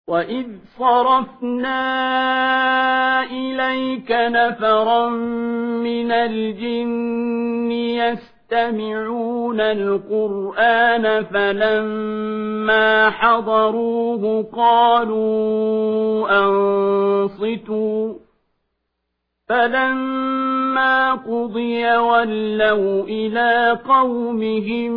وَإِذْ صَرَفْنَا إِلَيْكَ نَفَرًا مِنَ الْجِنِّ يَسْتَمِعُونَ الْقُرْآنَ فَلَمَّا حَضَرُوهُ قَالُوا أَنصِتُوا فَلَمَّا قُضِيَ وَلَّوْا إِلَىٰ قَوْمِهِم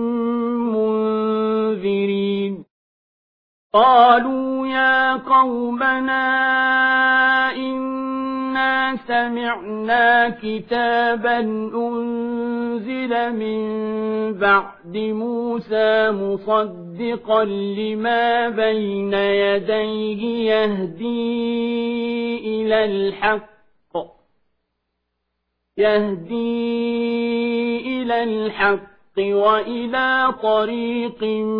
مُّنذِرِينَ قالوا يا قومنا إنا سمعنا كتابا أنزل من بعد موسى مصدقا لما بين يديه يهدي إلى الحق وإلى طريق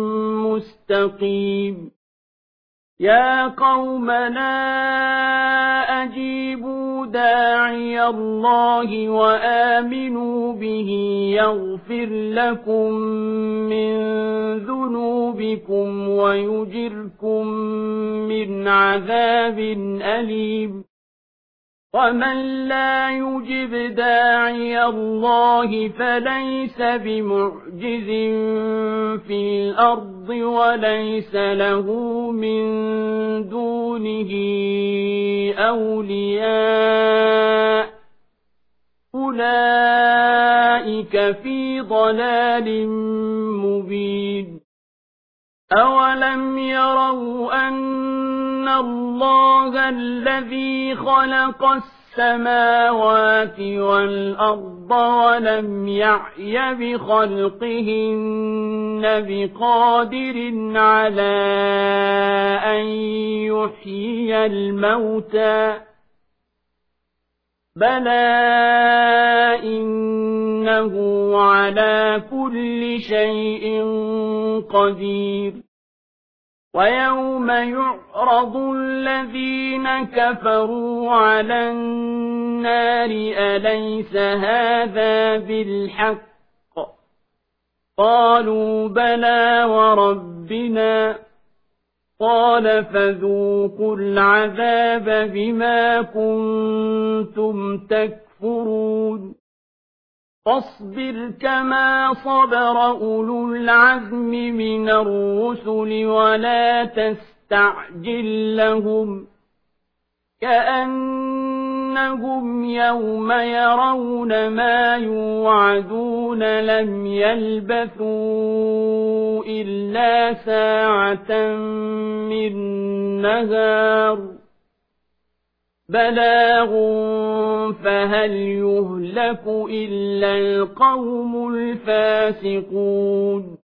مستقيم يا قومنا أجيبوا داعي الله وآمنوا به يغفر لكم من ذنوبكم ويجركم من عذاب أليم ومن لا يجب داعي الله فليس بمعجز في الأرض وليس له من دونه أولياء أولئك في ضلال مبين أولم يروا أن الله الذي خلق السماوات والأرض ولم يعي بخلقهن بقادر على أن يحيي الموتى بلى إنه على كل شيء قدير ويوم يعرض الذين كفروا على النار أليس هذا بالحق قالوا بلى وربنا قال فذوقوا العذاب بما كنتم تكفرون فاصبر كما صبر أولو العزم من الرسل ولا تستعجل لهم كأنهم يوم يرون ما يوعدون لم يلبثوا إلا ساعة من نهار بلاغ فهل يهلك إلا القوم الفاسقون